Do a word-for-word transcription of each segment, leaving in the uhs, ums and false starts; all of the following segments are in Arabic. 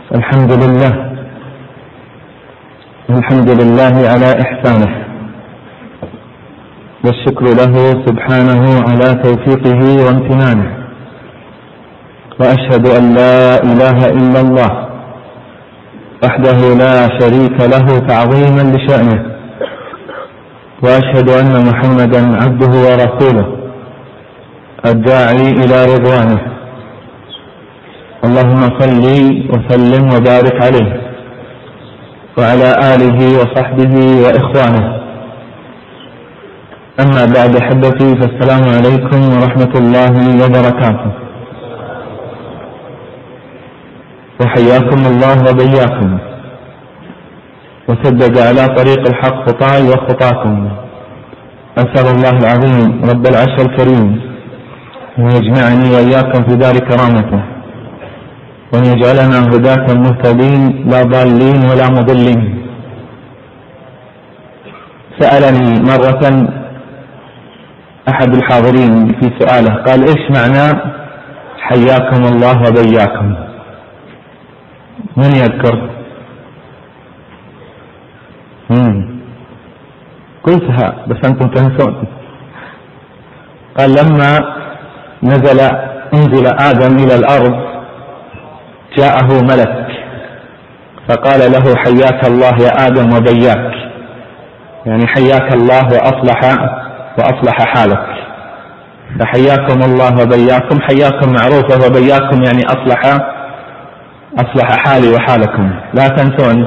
الحمد لله الحمد لله على إحسانه، والشكر له سبحانه على توفيقه وامتنانه، وأشهد أن لا إله إلا الله وحده لا شريك له تعظيما لشأنه، وأشهد أن محمدا عبده ورسوله الداعي إلى رضوانه. اللهم صل وسلم وبارك عليه وعلى آله وصحبه وإخوانه. أما بعد أحبتي، فالسلام عليكم ورحمة الله وبركاته، وحياكم الله وبياكم، وسدد على طريق الحق خطاي وخطاكم. أسأل الله العظيم رب العرش الكريم أن يجمعني وإياكم في دار كرامته، وأن يجعلنا هداة مهتدين لا ضالين ولا مضلين. سألني مرة أحد الحاضرين في سؤاله، قال: إيش معنى حياكم الله وبياكم؟ من يذكر؟ مم. قلتها بس أنتم تنسون. قال: لما نزل انزل آدم إلى الأرض جاءه ملك فقال له: حياك الله يا آدم وبياك، يعني حياك الله وأصلح وأصلح حالك. فحياكم الله وبياكم، حياكم معروفة، وبياكم يعني أصلح أصلح حالي وحالكم، لا تنسون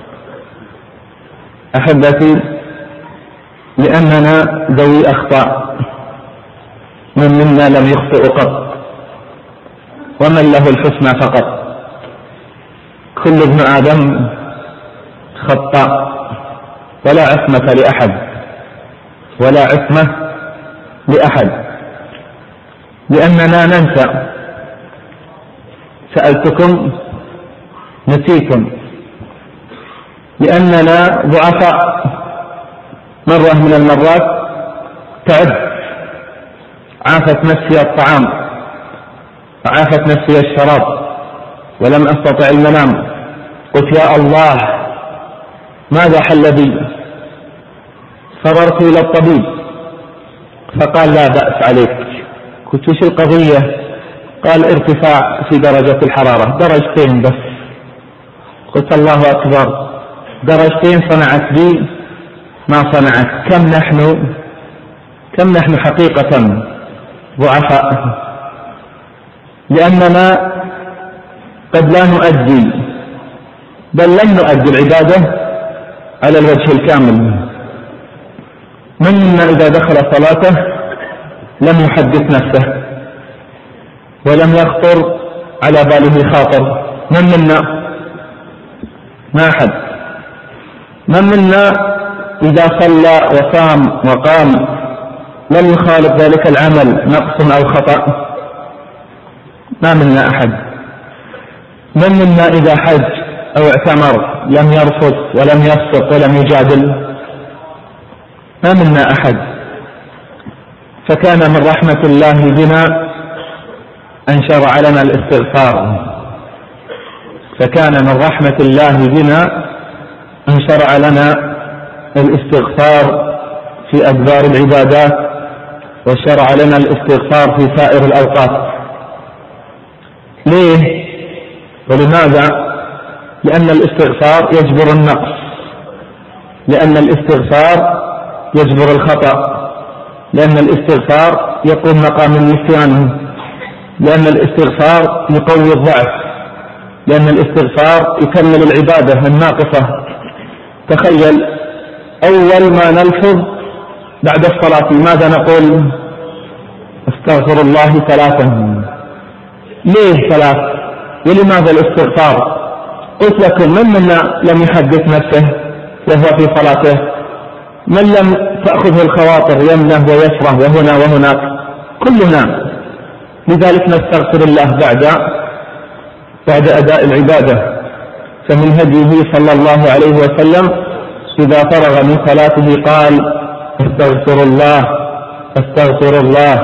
أحبتي، لأننا ذوي أخطاء، من منا لم يخطئ قط، ومن له الحسنى فقط. كل ابن آدم خطاء، ولا عصمة لأحد ولا عصمة لأحد، لأننا ننسى. سألتكم نسيتم، لأننا ضعفاء. مرة من المرات تعبت، عافت نفسي الطعام وعافت نفسي الشراب، ولم أستطع المنام. قلت: يا الله، ماذا حل بي؟ فررت إلى الطبيب فقال: لا بأس عليك. قلت: وش القضية؟ قال: ارتفاع في درجة الحرارة، درجتين بس. قلت: الله أكبر، درجتين صنعت بي ما صنعت. كم نحن كم نحن حقيقة ضعفاء، لأننا قد لا نؤدي، بل لن نؤدي العبادة على الوجه الكامل. من منا إذا دخل صلاته لم يحدث نفسه ولم يخطر على باله خاطر؟ من منا؟ ما أحد. من منا إذا صلى وصام وقام لم يخالف ذلك العمل نقص أو خطأ؟ ما منا أحد. من منا إذا حج أو اعتمر لم يرفض ولم يفسق ولم يجادل؟ ما منا أحد. فكان من رحمة الله بنا أن شرع لنا الاستغفار، فكان من رحمة الله بنا أن شرع لنا الاستغفار في أدبار العبادات، وشرع لنا الاستغفار في سائر الأوقات. ليه ولماذا؟ لأن الاستغفار يجبر النقص، لأن الاستغفار يجبر الخطأ، لأن الاستغفار يقوم مقام النسيان، لأن الاستغفار يقوي الضعف، لأن الاستغفار يكمل العبادة الناقصة. تخيل أول ما نلفظ بعد الصلاة ماذا نقول؟ استغفر الله ثلاثا. ليه ثلاث؟ ولماذا الاستغفار؟ قلت لكم: من منا لم يحدث نفسه وهو في صلاته؟ من لم تأخذه الخواطر يمنه ويسره وهنا وهناك؟ كلنا. لذلك نستغفر الله بعد بعد أداء العبادة. فمن هديه صلى الله عليه وسلم إذا فرغ من صلاته قال: استغفر الله استغفر الله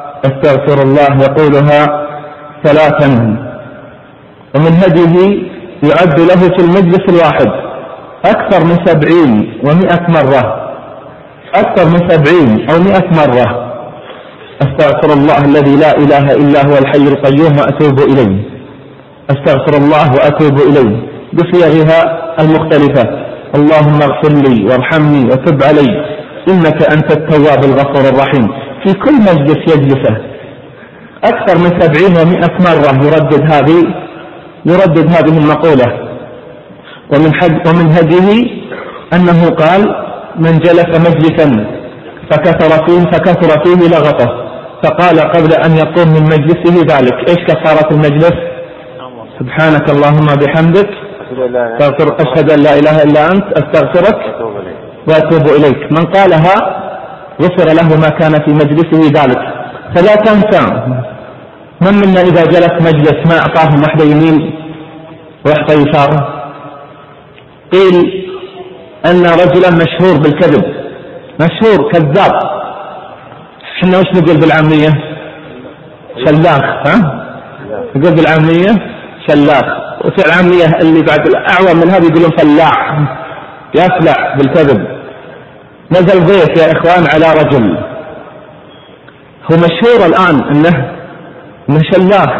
استغفر الله، يقولها ثلاثا. ومن هديه يعد له في المجلس الواحد أكثر من سبعين ومئة مرة، أكثر من سبعين أو مئة مرة: أستغفر الله الذي لا إله إلا هو الحي القيوم وأتوب إليه، أستغفر الله وأتوب إليه، بصيغها المختلفة: اللهم اغفر لي وارحمني وتب علي إنك أنت التواب الغفور الرحيم، في كل مجلس يجلسه أكثر من سبعين ومئة مرة يردد هذه يردد هذه المقولة. ومن, ومن هديه أنه قال: من جلس مجلسا فكثر فيه فكثر فيه لغطه، فقال قبل أن يقوم من مجلسه ذلك: إيش كفارة المجلس؟ سبحانك اللهم بحمدك أشهد أن لا إله إلا أنت أستغفرك وأتوب إليك. من قالها غفر له ما كان في مجلسه ذلك. فلا تنسى، من منا إذا جلس مجلس ما أعطاهم واحدة يمين واحدة يسار؟ قيل أن رجلا مشهور بالكذب، مشهور كذاب، احنا وش نقول بالعامية؟ شلاخ. ها؟ نقول بالعامية شلاخ، وفي العامية اللي بعد الأعوى من هذا يقولون فلاع، يفلع بالكذب. نزل ضيف يا إخوان على رجل هو مشهور الآن أنه من شلاخ،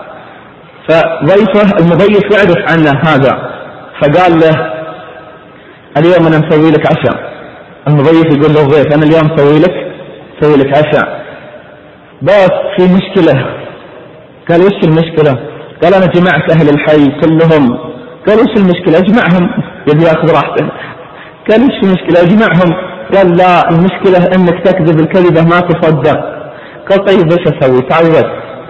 فضيفه المضيف يعرف عنه هذا، فقال له: اليوم أنا مسوي لك عشاء. المضيف يقول له ضيف: أنا اليوم مسوي لك مسوي لك عشاء، بس في مشكلة. قال: وش المشكلة؟ قال: أنا جمعت أهل الحي كلهم. قال: وش المشكلة؟ اجمعهم. يبي يأخذ راحته. قال: وش المشكلة؟ اجمعهم. قال: لا، المشكلة أنك تكذب الكذبة ما تصدق. قال: طيب ايش أسوي؟ تعود.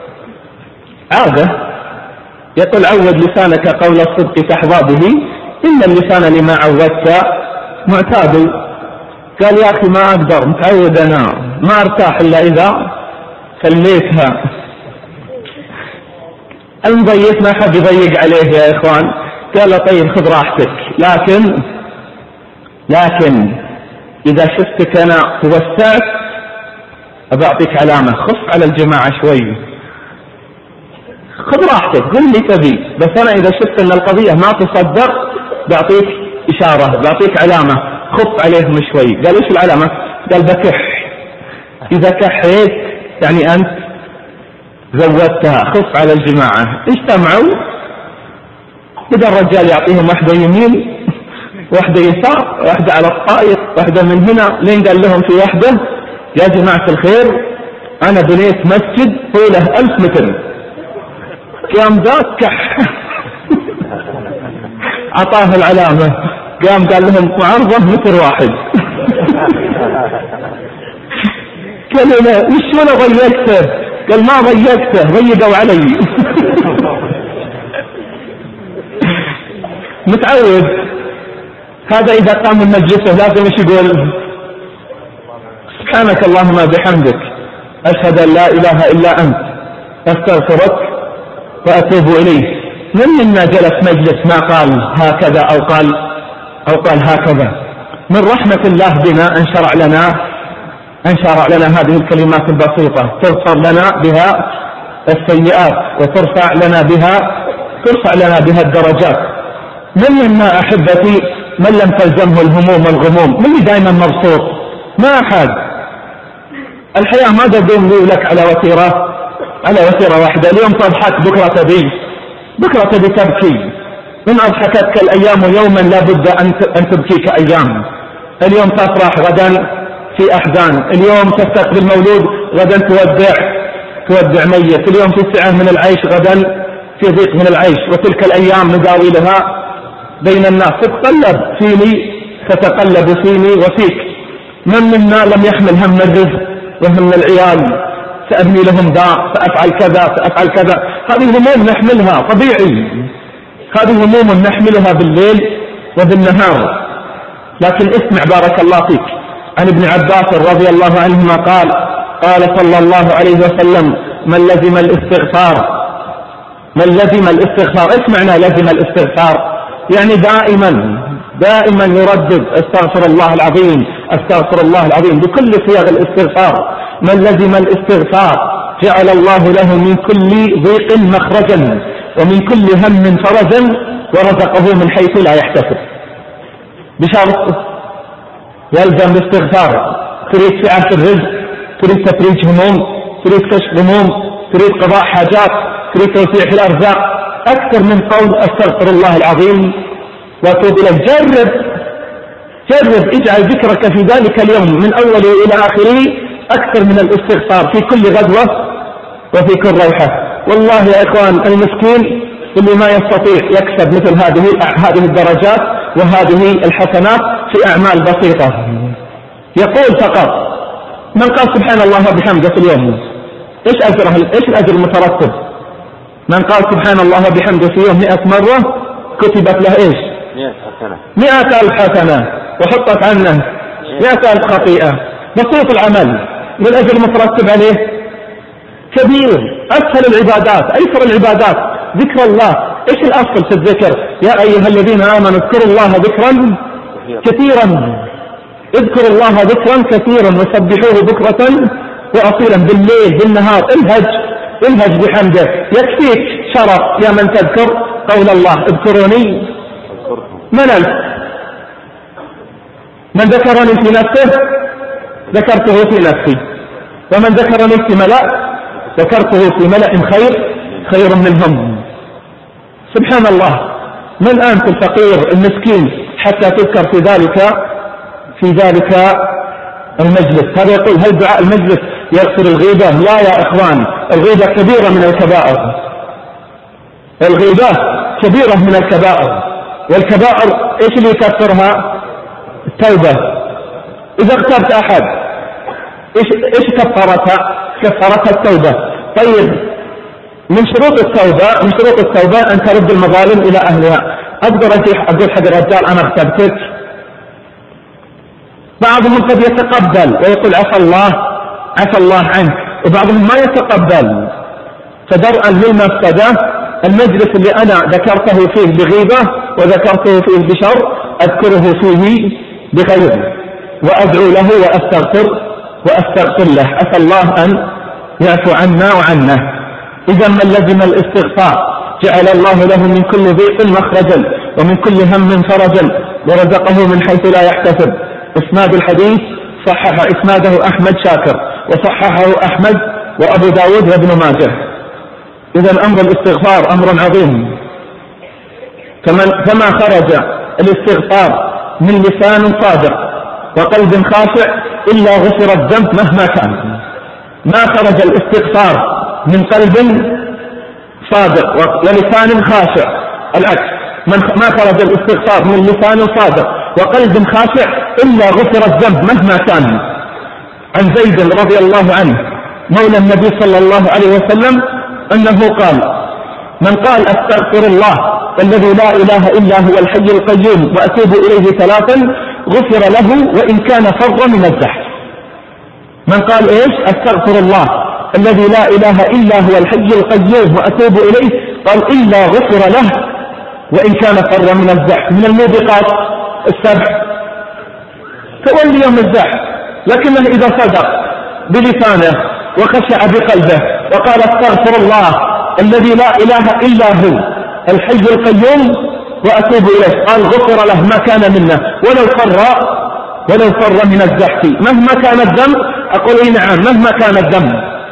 عادة يقول: عود لسانك قول الصدق تحظى به، إن اللسان لما عودت معتاد. قال: يا أخي ما أقدر، متعود أنا، ما أرتاح إلا إذا خليتها. المضيف ما حد يضيق عليه يا إخوان، قال له: طيب خذ راحتك، لكن لكن إذا شفتك أنا توسعت أبعطيك علامة، خف على الجماعة شوي، خذ راحتك، قل لي تبي، بس أنا إذا شفت أن القضية ما تصدق بعطيك إشارة، بعطيك علامة، خف عليهم شوي. قال: إيش العلامة؟ قال: بكح. إذا كحيت يعني أنت زودتها، خف على الجماعة. اجتمعوا، بدأ الرجال يعطيهم واحدة يمين واحدة يسار، واحدة على الطائر، واحدة من هنا، لين قال لهم في واحدة: يا جماعة الخير، أنا بنيت مسجد طوله ألف متر. قام ذاك كح عطاه العلامة، قام قال لهم: معرضة متر واحد. كلمة: وش أنا ضيقته؟ قال: ما ضيقته، ضيقوا علي. متعود. هذا إذا قام من مجلسه لازم ايش يقول؟ سبحانك اللهم بحمدك أشهد أن لا إله إلا أنت أستغفرك وأتوب إليه. من منا جلس مجلس ما قال هكذا أو قال أو قال هكذا؟ من رحمة الله بنا أن شرع لنا أن شرع لنا هذه الكلمات البسيطة تغفر لنا بها السيئات وترفع لنا بها ترفع لنا بها الدرجات. من منا أحبتي من لم تلزمه الهموم والغموم، من دائما مبسوط؟ ما أحد. الحياة ما تدوم لك على وتيرة على وتيرة واحدة، اليوم تضحك بكرة تبي بكرة تبي تبكي. إن أضحكتك الأيام يوما لا بد أن تبكيك أيام. اليوم تفرح غدا في أحزان، اليوم تستقبل مولود غدا تودع تودع ميت، اليوم في سعة من العيش غدا في ضيق من العيش، وتلك الأيام نداولها بين الناس. تتقلب فيني تتقلب فيني وفيك. من منا لم يحمل هم الرزق وهم العيال؟ سأبني لهم دار، سأفعل كذا سأفعل كذا. هذه هموم نحملها طبيعي، هذه هموم نحملها بالليل وبالنهار. لكن اسمع بارك الله فيك عن ابن عباس رضي الله عنهما قال قال صلى الله عليه وسلم: من لزم الاستغفار من لزم الاستغفار اسمعنا لزم الاستغفار يعني دائما دائما يردد استغفر الله العظيم استغفر الله العظيم بكل صيغ الاستغفار. من لزم الاستغفار جعل الله له من كل ضيق مخرجا ومن كل هم فرجا ورزقه من حيث لا يحتسب، بشرط يلزم الاستغفار. تريد سعة الرزق، تريد تفريج هموم، تريد كشف هموم، تريد قضاء حاجات، تريد توسيع في الأرزاق، أكثر من قول أستغفر الله العظيم وأتوب إليه. جرب جرب اجعل ذكرك في ذلك اليوم من أوله إلى آخره أكثر من الاستغفار في كل غدوة وفي كل روحة. والله يا إخوان المسكين اللي ما يستطيع يكسب مثل هذه هذه الدرجات وهذه الحسنات في أعمال بسيطة، يقول فقط من قال سبحان الله وبحمده في اليوم إيش أجره؟ إيش الأجر المترتب؟ من قال سبحان الله وبحمده في يوم مئة مرة كتبت له إيش؟ مئة ألف حسنة، وحطت عنه مئة ألف خطيئة. بسيط العمل والأجر المترتب عليه كبير. أسهل العبادات أيسر العبادات ذكر الله. إيش الأصل في الذكر؟ يا أيها الذين آمنوا اذكروا الله ذكرا كثيرا، اذكروا الله ذكرا كثيرا وسبحوه بكرة وأصيلا، بالليل بالنهار. الهج الهج بحمده. يكفيك شرف يا من تذكر قول الله اذكروني من ألف. من ذكرني في نفسه ذكرته في نفسي، ومن ذكرني في ملأ ذكرته في ملأ خير خير منهم. سبحان الله، من أنت الفقير المسكين حتى تذكر في ذلك في ذلك المجلس؟ هذا يقول هل دعاء المجلس يغفر الغيبة؟ لا يا إخوان، الغيبة كبيرة من الكبائر، الغيبة كبيرة من الكبائر. والكبائر إيش اللي يكفرها؟ التوبة. إذا اغتبت أحد إيش إيش كفرتها؟ كفرتها التوبة. طيب من شروط التوبة من شروط التوبة أن ترد المظالم إلى أهلها. أقدر أقول حق الرجال أنا اغتبتك؟ بعضهم قد يتقبل ويقول عفى الله عفى الله عنك، وبعضهم ما يتقبل. فدرءا للمفسدة المجلس اللي أنا ذكرته فيه بغيبة وذكرته فيه بشر أذكره فيه بخير وأدعو له وأستغفر وأستغفر له، أسأل الله أن يعفو عنا وعنه. إذا من لزم الاستغفار جعل الله له من كل ضيق مخرجا ومن كل هم فرجا ورزقه من حيث لا يحتسب. إسناد الحديث صحح إسناده أحمد شاكر وصححه أحمد وأبو داود وابن ماجه. إذا أمر الاستغفار أمر عظيم. فما خرج الاستغفار من لسان صادق وقلب خاشع إلا غفر الذنب مهما كان. ما خرج الاستغفار من قلب صادق ولسان خاشع، العكس، ما خرج الاستغفار من لسان صادق وقلب خاشع إلا غفر الذنب مهما كان. عن زيد رضي الله عنه مولى النبي صلى الله عليه وسلم أنه قال من قال أستغفر الله الذي لا إله إلا هو الحي القيوم وأتوب إليه ثلاثا غفر له وإن كان فر من الزحف. من قال إيش؟ أستغفر الله الذي لا إله إلا هو الحي القيوم وأتوب إليه، قال إلا غفر له وإن كان فر من الزحف. من الموبقات السبع تولي يوم الزحف، لكنه إذا صدق بلسانه وخشع بقلبه وقال أستغفر الله الذي لا إله إلا هو الحي القيوم وأتوب إليه، قال غفر له ما كان منه ولو فر ولو فر من الزحف مهما كان الذنب. أقول إيه نعم، مهما كان الذنب.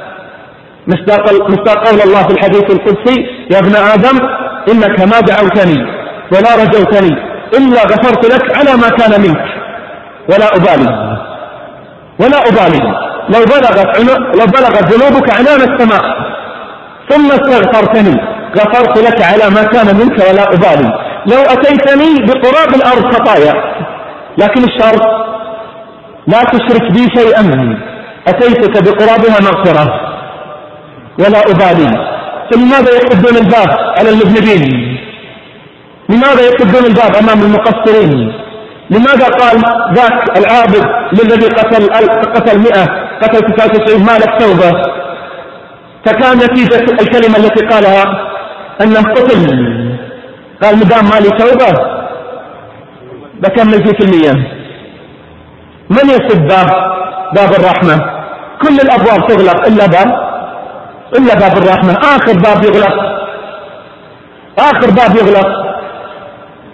مصداق قول الله في الحديث القدسي يا ابن آدم إنك ما دعوتني ولا رجوتني إلا غفرت لك على ما كان منك ولا أبالي ولا أبالي لو بلغت لو بلغت ذنوبك عنان السماء ثم استغفرتني غفرت لك على ما كان منك ولا أبالي. لو أتيتني بقراب الأرض خطايا، لكن الشرط لا تشرك بي شيئا، أتيتك بقرابها مغفرة ولا أبالي. فلماذا يقدون الباب على المذنبين؟ لماذا يقدون الباب أمام المقصرين؟ لماذا قال ذاك العابد للذي قتل قتل مئة قتل تسعة وتسعين ما له توبة؟ فكان نتيجة الكلمة التي قالها أنه قتل، قال مدام ما لي توبة بكمل في المية. من يسد باب باب الرحمة؟ كل الأبواب تغلق إلا باب إلا باب الرحمة. آخر باب يغلق آخر باب يغلق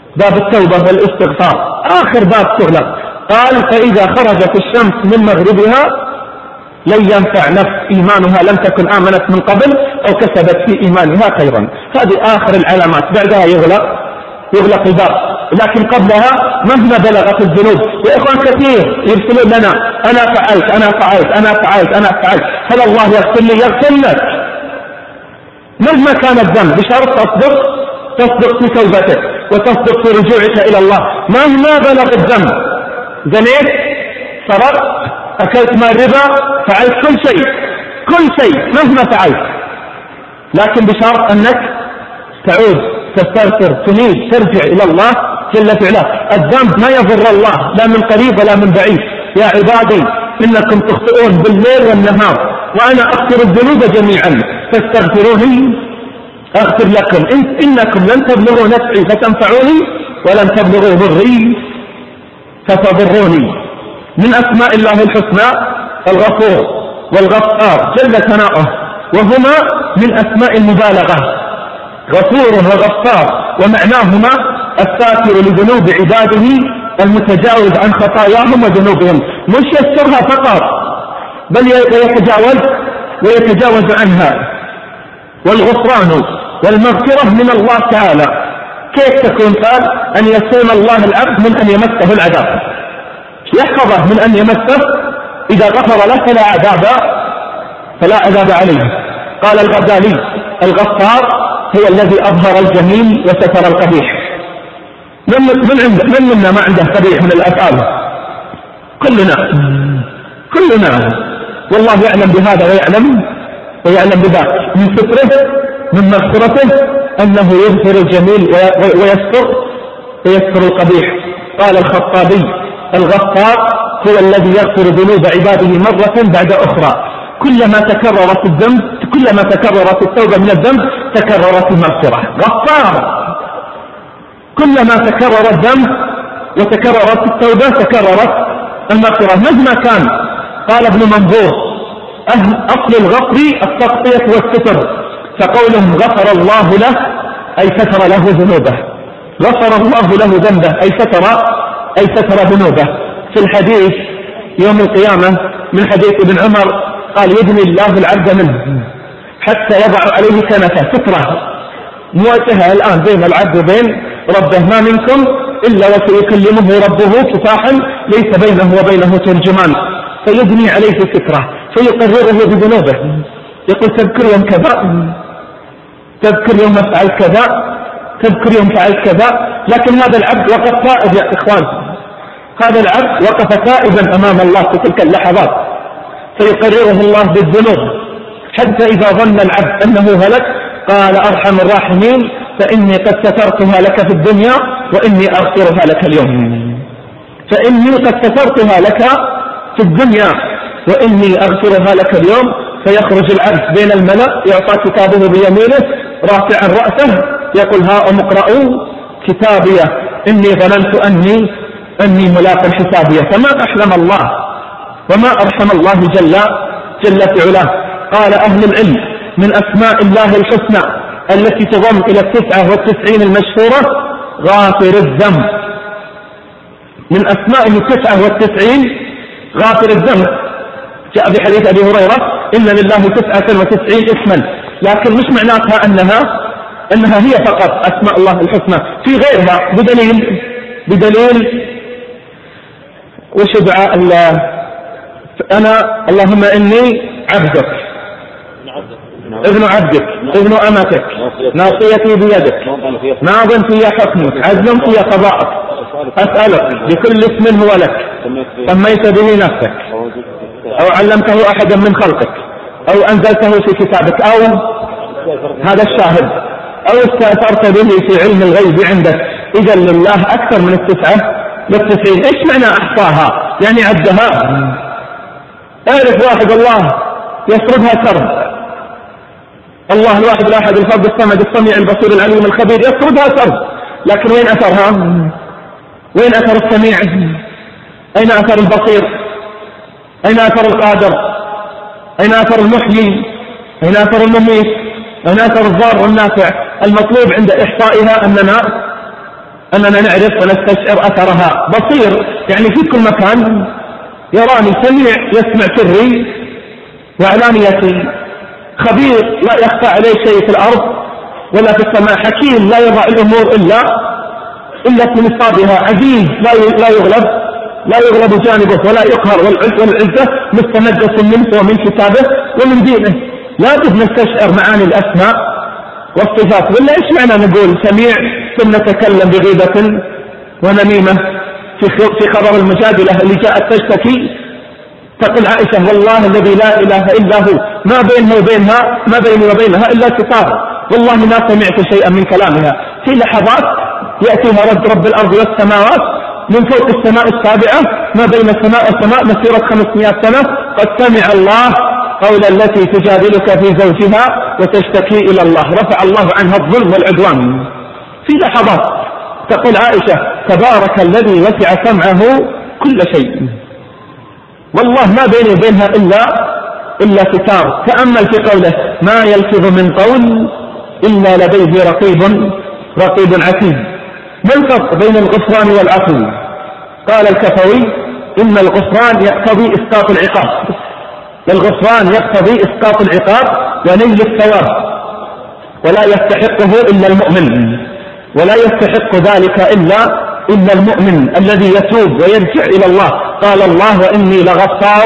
باب التوبة والاستغفار آخر باب تغلق. قال فإذا خرجت الشمس من مغربها لن ينفع نفس إيمانها لم تكن آمنت من قبل أو كسبت في إيمانها خيرا. هذه آخر العلامات، بعدها يغلق يغلق الباب. لكن قبلها مهما بلغت الذنوب يا إخوان كثير يرسلون لنا أنا فعلت أنا فعلت أنا فعلت أنا فعلت هل الله يغفر لي؟ يغفر لك مهما كان الذنب بشرط تصدق تصدق في توبتك وتصدق في رجوعك إلى الله. مهما بلغ الذنب، زنيت، سرقت، أكلت مال ربا، فعلت كل شيء كل شيء مهما فعلت، لكن بشرط أنك تعود تستغفر تنيب ترجع إلى الله جل وعلا. الذنب ما يضر الله لا من قريب ولا من بعيد. يا عبادي إنكم تخطئون بالليل والنهار وأنا أغفر الذنوب جميعا فاستغفروني أغفر لكم إن إنكم لن تبلغوا نفعي فتنفعوني ولن تبلغوا ضري فتضروني. من أسماء الله الحسنى الغفور والغفار جل ثناؤه، وهما من أسماء المبالغة، غفور وغفار، ومعناهما الساتر لذنوب عباده المتجاوز عن خطاياهم وذنوبهم، مش يسترها فقط بل يتجاوز ويتجاوز عنها. والغفران والمغفرة من الله تعالى. كيف تكون؟ قال أن يصون الله العبد من أن يمسه العذاب، يحفظه من أن يمسه، إذا غفر له فلا عذاب فلا عذاب عليه. قال الغزالي الغفار هو الذي أظهر الجميل وستر القبيح. من من عنده من منا ما عنده قبيح من الأفعال؟ كلنا كلنا والله يعلم بهذا ويعلم ويعلم بذاك. من ستره من مغفرته أنه يغفر الجميل ويستر ويستر القبيح. قال الخطابي الغفار هو الذي يغفر ذنوب عباده مرة بعد أخرى، كلما تكررت الذنب كلما تكررت التوبة من الذنب تكررت المغفرة. غفار كلما تكرر الذنب وتكررت التوبة تكررت المغفرة مهما كان. قال ابن منظور أصل الغفر التغطية والستر، فقولهم غفر الله له أي ستر له ذنوبه، غفر الله له ذنبه أي ستر أي ستر ذنوبه. في الحديث يوم القيامة من حديث ابن عمر قال يدني الله العبد منه حتى يضع عليه كنفه سترة مواجهة الآن بين العبد وبين ربه، ما منكم إلا وسيكلمه ربه كفاحا ليس بينه وبينه ترجمان، فيدني عليه سترة فيقرره بذنوبه. يقول تذكر يوم كذا، تذكر يوم فعلت كذا، تذكر يوم فعلت كذا. لكن هذا العبد وقف تائب يا إخوان، هذا العبد وقف تائبا أمام الله في تلك اللحظات، فيقرره الله بالذنوب حتى إذا ظن العبد أنه هلك قال أرحم الراحمين فإني قد سترتها لك في الدنيا وإني أغفرها لك اليوم، فإني قد سترتها لك في الدنيا وإني أغفرها لك اليوم. فيخرج العبد بين الملأ يعطى كتابه بيمينه رافعا رأسه يقول هاؤم اقرءوا كتابيه إني ظننت أني أني ملاق حسابيه. فما أحلم الله وما أرحم الله جل جل في علاه. قال أهل العلم من أسماء الله الحسنى التي تضم إلى التسعة والتسعين المشهورة غافر الذنب، من أسمائه التسعة والتسعين غافر الذنب. جاء بحديث أبي هريرة إن لله تسعة وتسعين اسما، لكن مش معناتها أنها أنها هي فقط أسماء الله الحسنى، في غيرها بدليل بدليل وش دعاء الله أنا اللهم إني عبدك ابن عبدك ابن أمتك ناصيتي بيدك ماض في حكمك عدل في قضاءك أسألك بكل اسم هو لك سميت به نفسك أو علمته أحدا من خلقك أو أنزلته في كتابك أو هذا الشاهد أو استأثرت به في علم الغيب عندك. إذا لله أكثر من التسعة والتسعين. إيش معنى أحصاها؟ يعني عدها. أعرف واحد الله يسردها سرد، الله الواحد الأحد الفرد الصمد السميع البصير العليم الخبير يسردها سرد، لكن وين أثرها؟ وين أثر السميع؟ أين أثر البصير؟ أين أثر القادر؟ أين أثر المحيي؟ أين أثر المميت؟ أين أثر الضار والنافع؟ المطلوب عند إحصائها أننا أننا نعرف ونستشعر أثرها. بصير يعني في كل مكان، يراني، سميع يسمع سري وعلانيتي، خبير لا يخفى عليه شيء في الأرض ولا في السماء، حكيم لا يضع الأمور إلا إلا في نصابها، عزيز لا لا يغلب لا يغلب جانبه ولا يقهر، والعزة مستمدة منه ومن كتابه ومن دينه. لا بد نستشعر معاني الأسماء والصفات. ولا إيش معنى نقول سميع ثم نتكلم بغيبة ونميمة في خبر المجادلة اللي جاءت تشتكي؟ تقول عائشة والله الذي لا إله إلا هو ما بينه وبينها ما بيني وبينها إلا ستار، والله ما سمعت شيئا من كلامها. في لحظات يأتيها رد رب الأرض والسماوات من فوق السماء السابعة، ما بين السماء والسماء مسيرة خمسمائة سنة، قد سمع الله قول التي تجادلك في زوجها وتشتكي إلى الله، رفع الله عنها الظلم والعدوان. في لحظات تقول عائشة تبارك الذي وسع سمعه كل شيء، والله ما بيني وبينها إلا إلا ستار. تأمل في قوله ما يلفظ من قول إلا لديه رقيب رقيب عتيد. ما الفرق بين الغفران والعفو؟ قال الكفوي إن الغفران يقتضي إسقاط العقاب، الغفران يقتضي إسقاط العقاب ونيل الثواب، ولا يستحقه إلا المؤمن، ولا يستحق ذلك إلا إلا المؤمن الذي يتوب ويرجع إلى الله. قال الله وإني لغفار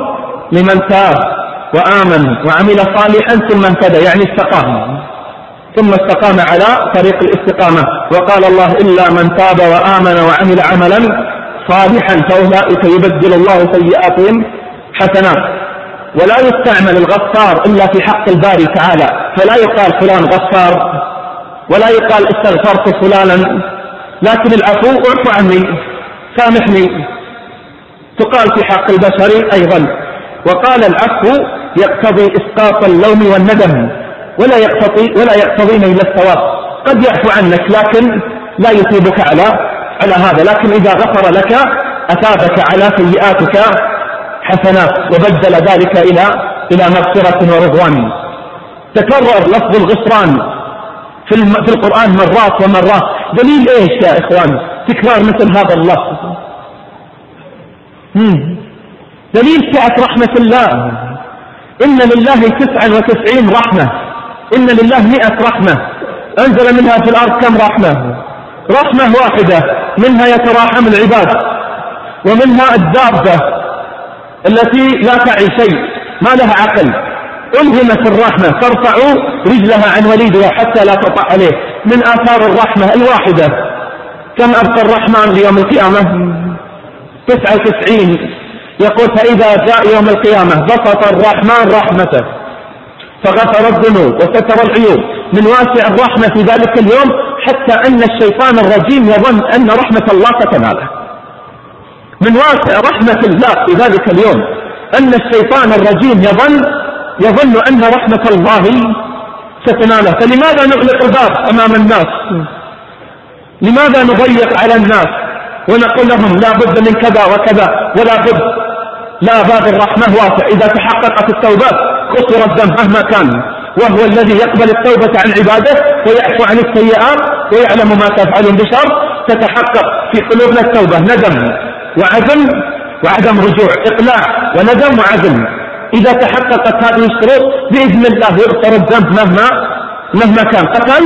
لمن تاب وآمن وعمل صالحا ثم اهتدى، يعني استقام ثم استقام على طريق الاستقامة. وقال الله إلا من تاب وآمن وعمل عملا صالحا فأولئك يبدل الله سيئاتهم حسنات. ولا يستعمل الغفار إلا في حق الباري تعالى، فلا يقال فلان غفار ولا يقال استغفرت فلانا، لكن العفو اعفو عني سامحني تقال في حق البشر أيضا. وقال العفو يقتضي إسقاط اللوم والندم ولا يقتضي ولا يقتضي نيل الثواب. قد يعفو عنك لكن لا يثيبك على على هذا، لكن إذا غفر لك أثابك على سيئاتك حسنات وبدل ذلك إلى إلى مغفرة ورضوان. تكرر لفظ الغفران في في القرآن مرات ومرات. دليل إيش يا إخوان تكرار مثل هذا اللفظ؟ دليل سعة رحمة الله. إن لله تسعا وتسعين رحمة، إن لله مئة رحمة، أنزل منها في الأرض كم رحمة؟ رحمة واحدة، منها يتراحم العباد، ومنها الدابة التي لا تعي شيء ما لها عقل، ألهمت الرحمة ترفع رجلها عن وليدها حتى لا تطع عليه. من آثار الرحمة الواحدة كم أبقى الرحمن ليوم القيامة؟ تسعة وتسعين. يقول فإذا جاء يوم القيامة بسط الرحمن رحمته فغفر الذنوب وستر العيوب. من واسع الرحمة في ذلك اليوم حتى أن الشيطان الرجيم يظن أن رحمة الله تتناله. من واسع رحمة الله في ذلك اليوم أن الشيطان الرجيم يظن يظن أن رحمة الله ستناله. فلماذا نغلق الباب أمام الناس؟ لماذا نضيق على الناس ونقول لهم لا بد من كذا وكذا ولا بد؟ لا، باب الرحمة واسع. إذا تحققت التوبات غفر الذنب مهما كان، وهو الذي يقبل التوبة عن عباده ويعفو عن السيئات ويعلم ما تفعلون بشر. تتحقق في قلوبنا التوبة ندم وعزم وعدم رجوع، إقلاع وندم وعزم. إذا تحققت هذه الشروط بإذن الله يغفر الذنب مهما مهما كان. قتل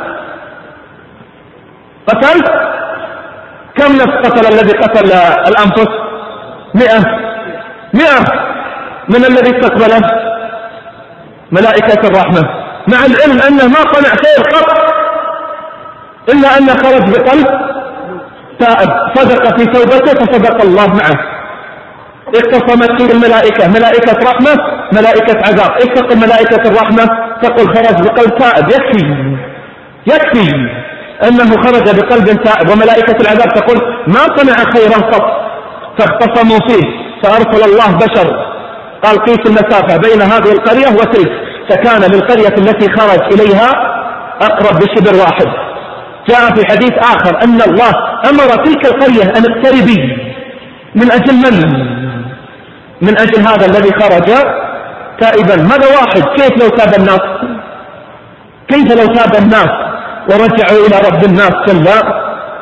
قتل كم نفس قتل الذي قتل الأنفس؟ مئة مئة. من الذي استقبله؟ ملائكة الرحمة، مع العلم أنه ما صنع خير قط إلا أنه خرج بقلب تائب صدق في توبته فصدق الله معه. اقتصمت فيه الملائكة، ملائكة رحمة ملائكة عذاب. اتقل ملائكة الرحمة تقول خرج بقلب تائب، يكفي يكفي أنه خرج بقلب تائب. وملائكة العذاب تقول ما صنع خيرا قط، فاختصموا فيه فأرسل الله بشر قال قيس المسافة بين هذه القرية وتلك، فكان للقرية التي خرج إليها أقرب بشبر واحد. جاء في حديث آخر أن الله أمر تلك القرية أن اقتربي من أجل من؟ من أجل هذا الذي خرج تائبا. ماذا واحد؟ كيف لو تاب الناس؟ كيف لو تاب الناس ورجعوا إلى رب الناس جل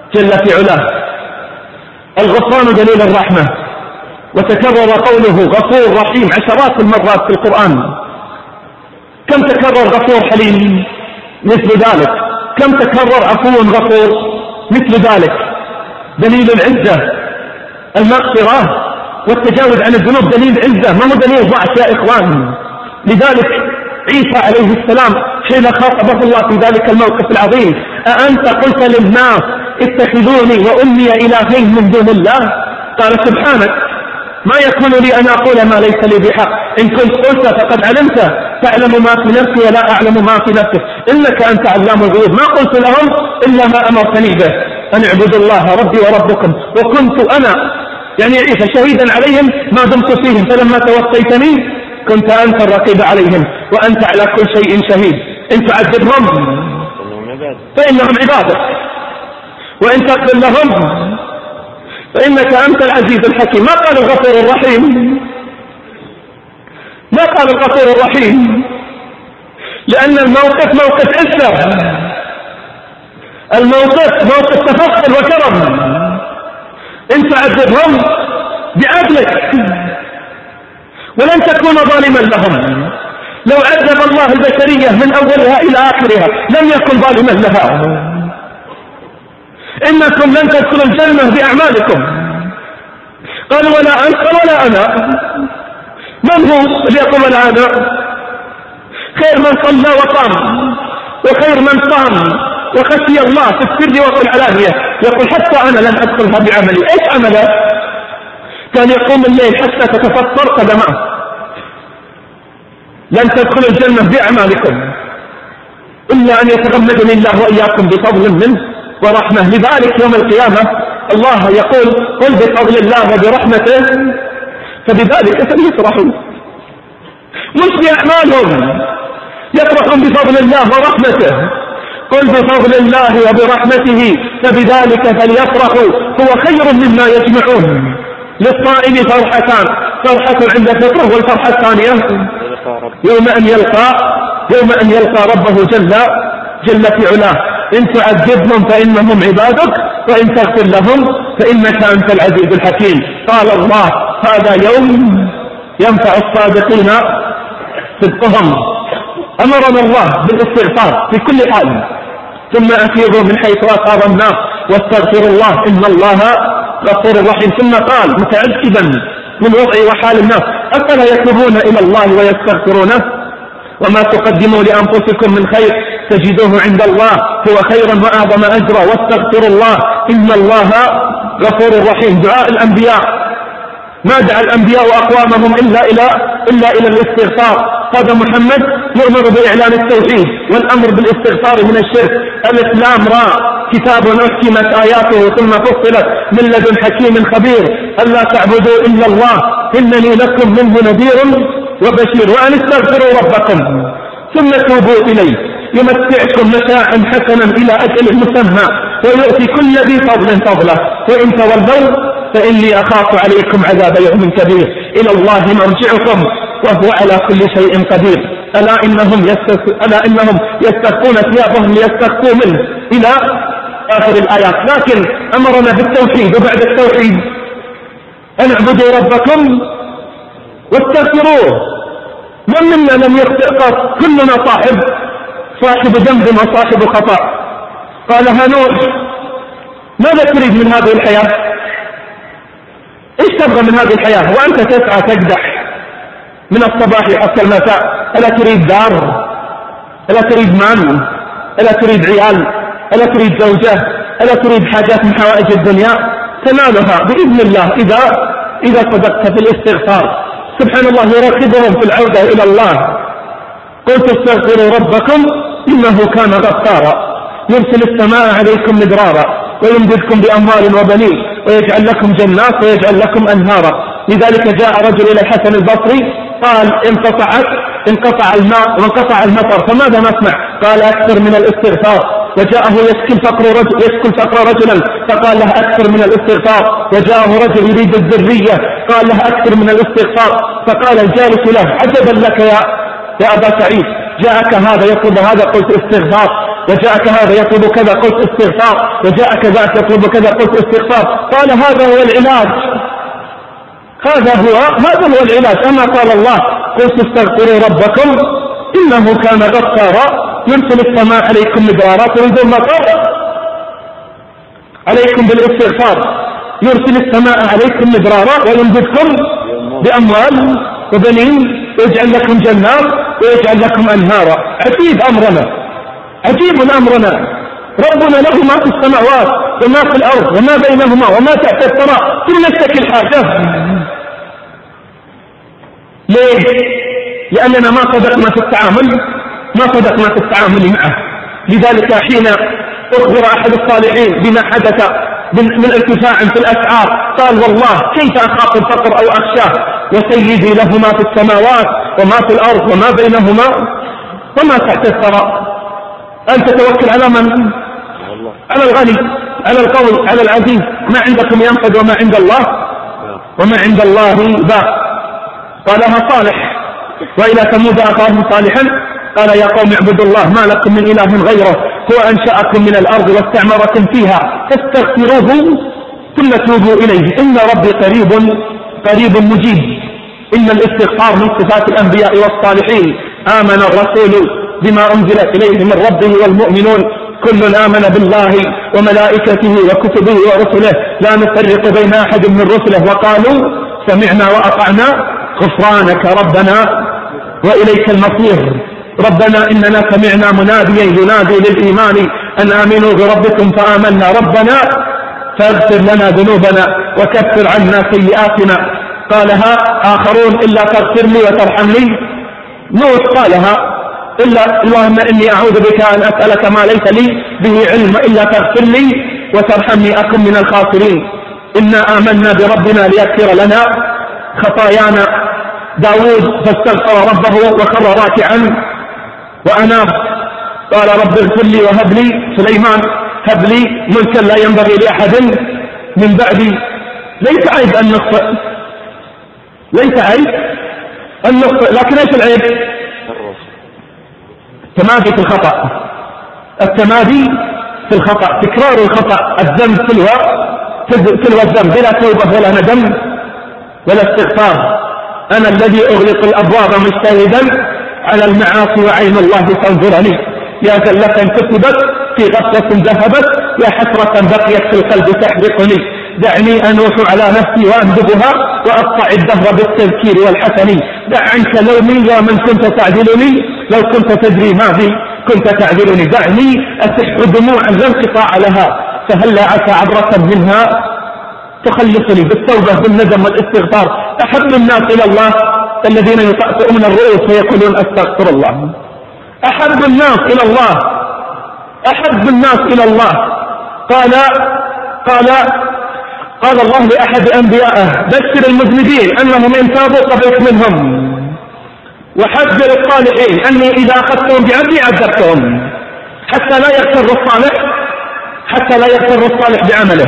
جل في علاه. الغفران دليل الرحمة، وتكرر قوله غفور رحيم عشرات المرات في القرآن. كم تكرر غفور حليم؟ مثل ذلك. كم تكرر عفو غفور؟ مثل ذلك. دليل العزة المغفرة والتجاوز عن الذنوب دليل عزة، ما هو دليل ضعف يا إخوان. لذلك عيسى عليه السلام حين خاطبه الله في ذلك الموقف العظيم: أأنت قلت للناس اتخذوني وأمي إلهين من دون الله؟ قال: سبحانك، ما يكون لي أن أقول ما ليس لي بحق، إن كنت قلت فقد علمته، تعلم ما في نفسي ولا أعلم ما في نفسك، إنك أنت علام الغيوب. ما قلت لهم إلا ما أمرتني به، أن اعبدوا الله ربي وربكم، وكنت أنا يعني عيسى شهيدا عليهم ما دمت فيهم، فلما توفيتني كنت أنت الرقيب عليهم وأنت على كل شيء شهيد. إن تعذبهم فإنهم عبادك، وإن تغفر لهم فإنك أنت العزيز الحكيم. ما قال الغفور الرحيم، ما قال الغفور الرحيم، لأن الموقف موقف عزة، الموقف موقف تفضل وكرم. إن تعذبهم بعدلك ولن تكون ظالما لهم. لو عذب الله البشرية من أولها إلى آخرها لم يكن ظالما لها. إنكم لن تدخلوا الجنة بأعمالكم. قال: ولا أنت ولا أنا. من هو اللي يقول ولا أنا؟ خير من صلى وصام، وخير من صام وخشي الله في السر وفي العلانية. يقول: حتى أنا لن أدخلها بعملي. إيش عمله؟ كان يقوم الليل حتى تتفطر قدماه. لن تدخلوا الجنة بأعمالكم إلا أن يتغمدني الله وإياكم بفضل منه ورحمة. لذلك يوم القيامة الله يقول: قل بفضل الله وبرحمته فبذلك فليفرحوا. مش بأعمالهم، يفرحون بفضل الله ورحمته. قل بفضل الله وبرحمته فبذلك فليفرحوا هو خير مما يجمعون. للصائم فرحتان: فرحة عند فطره، والفرحة الثانية يوم أن يلقى يوم أن يلقى ربه جل جل في علاه. إن تعذبهم فإنهم عبادك، وإن تغفر لهم فإنك أنت العزيز الحكيم. قال الله: هذا يوم ينفع الصادقين صدقهم. أمرنا الله بالاستغفار في كل حال. ثم أفيضوا من حيث أفاض الناس واستغفروا الله إن الله غفور رحيم. ثم قال متعجبا من وضع وحال الناس: أفلا يتوبون إلى الله ويستغفرونه؟ وما تقدموا لأنفسكم من خير تجدوه عند الله هو خيرا وأعظم أجرا واستغفروا الله إن الله غفور رحيم. دعاء الأنبياء: ما دعا الأنبياء أقوامهم إلا إلى إلا إلى الاستغفار. هذا محمد يؤمر بإعلان التوحيد والأمر بالاستغفار من الشرك. الإسلام راء كتاب أحكمت آياته ثم فصلت من لدن حكيم خبير ألا تعبدوا إلا الله إنني لكم منه نذير وبشير، وأن استغفروا ربكم ثم توبوا إليه يمتعكم متاعا حسنا إلى أجل مسمى ويؤتي كل ذي فضل فضله، وإن تولوا فإني أخاف عليكم عذاب يوم كبير. إلى الله مرجعكم وهو على كل شيء قدير. ألا إنهم ألا إنهم يستخفون ثيابهم ليستخفوا منه إلى آخر الآيات. لكن أمرنا بالتوحيد، وبعد التوحيد أن اعبدوا ربكم واستغفروه. من منا لم يخطئ قط؟ كلنا صاحب صاحب ذنب وصاحب خطأ. قال هنوح: ماذا تريد من هذه الحياة؟ ايش تبغى من هذه الحياة وأنت تسعى تقدح من الصباح حتى المساء؟ ألا تريد دار؟ ألا تريد مال؟ ألا تريد عيال؟ ألا تريد زوجة؟ ألا تريد حاجات من حوائج الدنيا؟ تنالها بإذن الله إذا إذا صدقت في الاستغفار. سبحان الله يرغبهم في العودة إلى الله. قلت استغفروا ربكم إنه كان غفارا يرسل السماء عليكم مدرارا ويمددكم بأموال وبنين ويجعل لكم جنات ويجعل لكم أنهارا. لذلك جاء رجل إلى الحسن البصري قال: انقطعت انقطع الماء وانقطع المطر فماذا نصنع؟ قال: أكثر من الاستغفار. وجاءه يشكي الفقر رجل يشكي الفقر رجلا فقال له: أكثر من الاستغفار. وجاءه رجل يريد الذرية قال له: أكثر من الاستغفار. فقال الجالس له: عجبا لك يا يا أبا سعيد، جاءك هذا يطلب هذا، قلت استغفار. وجاءك هذا يطلب كذا قلت استغفار، وجاءك ذاك يطلب كذا قلت استغفار. قال هذا هو العلاج، هذا هو هذا هو العلاج. أما قال الله قلت استغفروا ربكم إنه كان غفارا يرسل السماء عليكم مدرارا تنزل مطر عليكم بالاستغفار، يرسل السماء عليكم مدرارا ويمددكم بأموال وبنين ويجعل لكم جنات ويجعل لكم أنهارا. عجيب أمرنا، عجيب أمرنا. ربنا له ما في السماوات وما في الأرض وما بينهما وما تحت الثرى ثم نشتكي الحاجة. ليه؟ لأننا ما صدقنا في التعامل ما صدقنا في التعامل معه. لذلك حين أخبر أحد الصالحين بما حدث من ارتفاع في الأسعار قال والله كيف أخاف الفقر أو أخشاه وسيدي له ما في السماوات وما في الأرض وما بينهما وما تحت الثرى. أنت توكل على من؟ على الغني، على القوي، على العزيز. ما عندكم ينفد وما عند الله وما عند الله باق. قالها صالح. وإلى ثمود أخاهم صالحا قال يا قوم اعبدوا الله ما لكم من إله غيره هو أنشأكم من الأرض واستعمركم فيها فاستغفروه ثم توبوا إليه إن ربي قريب قريب مجيب. إن الاستغفار من صفات الأنبياء والصالحين. آمن الرسول بما أنزل إليه من ربه والمؤمنون كل آمن بالله وملائكته وكتبه ورسله لا نفرق بين أحد من رسله وقالوا سمعنا وأطعنا غفرانك ربنا وإليك المصير. ربنا إننا سمعنا مناديا ينادي للإيمان أن آمنوا بربكم فآمنا ربنا فاغفر لنا ذنوبنا وكفر عنا سيئاتنا. قالها آخرون إلا تغفر لي وترحمني. نوح قالها إلا اللهم إني أعوذ بك أن أسألك ما ليس لي به علم إلا تغفر لي وترحمني أكن من الخاسرين. إنا آمنا بربنا ليغفر لنا خطايانا. داود فاستغفر ربه وخر راكعا وأناب قال رب اغفر لي وهب لي. سليمان هب لي ملكا لا ينبغي لأحد من بعدي. ليس عيب أن نخطئ، ليس عيب أن نخطئ، لكن ايش العيب؟ التمادي في الخطأ، التمادي في الخطأ، تكرار الخطأ، الذنب تلو تلو الذنب بلا توبة ولا ندم ولا استغفار. أنا الذي أغلق الأبواب مجتهدا على المعاصي وعين الله تنظرني. يا زلة كتبت في غفلة ذهبت يا حسرة بقيت في القلب تحرقني. دعني أنوح على نفسي وأندبها وأقطع الدهر بالتذكير والحسن. دع عنك لومي يا من كنت تعدلني لو كنت تدري ما بي كنت تعدلني. دعني أسح دموعا لا انقطاع لها فهلا عسى عبرة منها تخلصني. بالتوبة بالندم والاستغفار. أحب الناس إلى الله الذين يطأطئون الرؤوس ويقولون أستغفر الله. أحب الناس إلى الله أحب الناس إلى الله قال قال قال الله لأحد أنبيائه بشر المذنبين أنهم إن تابوا قبلت منهم وحذر الصالحين أني إذا أخذتهم بعدلي عذبتهم. حتى لا يغتر الصالح حتى لا يغتر الصالح بعمله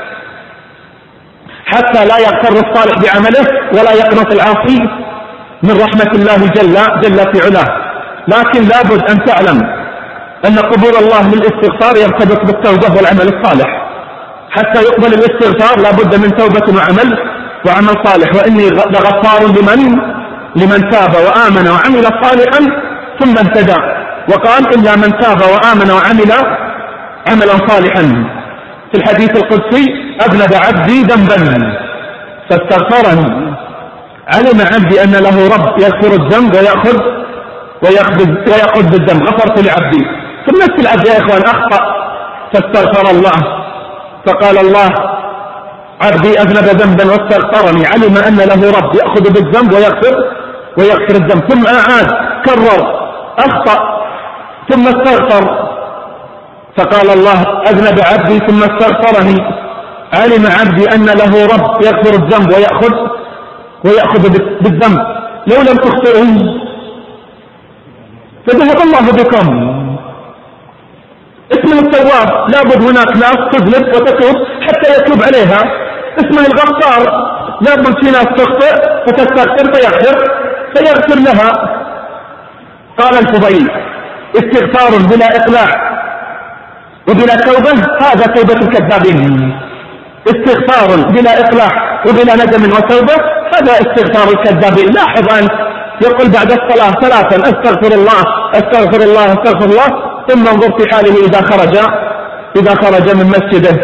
حتى لا يغتر الصالح بعمله ولا يقنط العاصي من رحمة الله جل جل في علاه. لكن لابد أن تعلم أن قبول الله للاستغفار يرتبط بالتوبة والعمل الصالح. حتى يقبل الاستغفار لابد من توبة وعمل وعمل صالح. وإني لغفار لمن لمن تاب وآمن وعمل صالحا ثم اهتدى. وقال إلا من تاب وآمن وعمل عملا صالحا. في الحديث القدسي أذنب عبدي ذنبا فاستغفرني علم عبدي أن له رب يغفر الذنب ويأخذ ويأخذ ويأخذ بالذنب. غفرت لعبدي. ثم نفس العبد يا إخوان أخطأ فاستغفر الله فقال الله عبدي أذنب ذنبا واستغفرني علم أن له رب يأخذ بالذنب ويغفر ويغفر الذنب. ثم أعاد كرر أخطأ ثم استغفر فقال الله أذنب عبدي ثم استغفرني علم عبدي أن له رب يغفر الذنب ويأخذ ويأخذ بالذنب. لو لم تخطئوا فذهب الله بكم. اسمه التواب لابد هناك ناس تذنب وتتوب حتى يتوب عليها. اسمه الغفار لابد في ناس تخطئ فتستغفر فيغفر فيغفر لها. قال الفضيل استغفار بلا إقلاع وبلا توبة هذا توبة الكذابين. استغفار بلا إقلاع وبلا ندم وتوبة هذا استغفار الكذابين. لاحظ أن يقول بعد الصلاة ثلاثا استغفر الله استغفر الله استغفر الله، ثم انظر في حاله إذا خرج إذا خرج من مسجده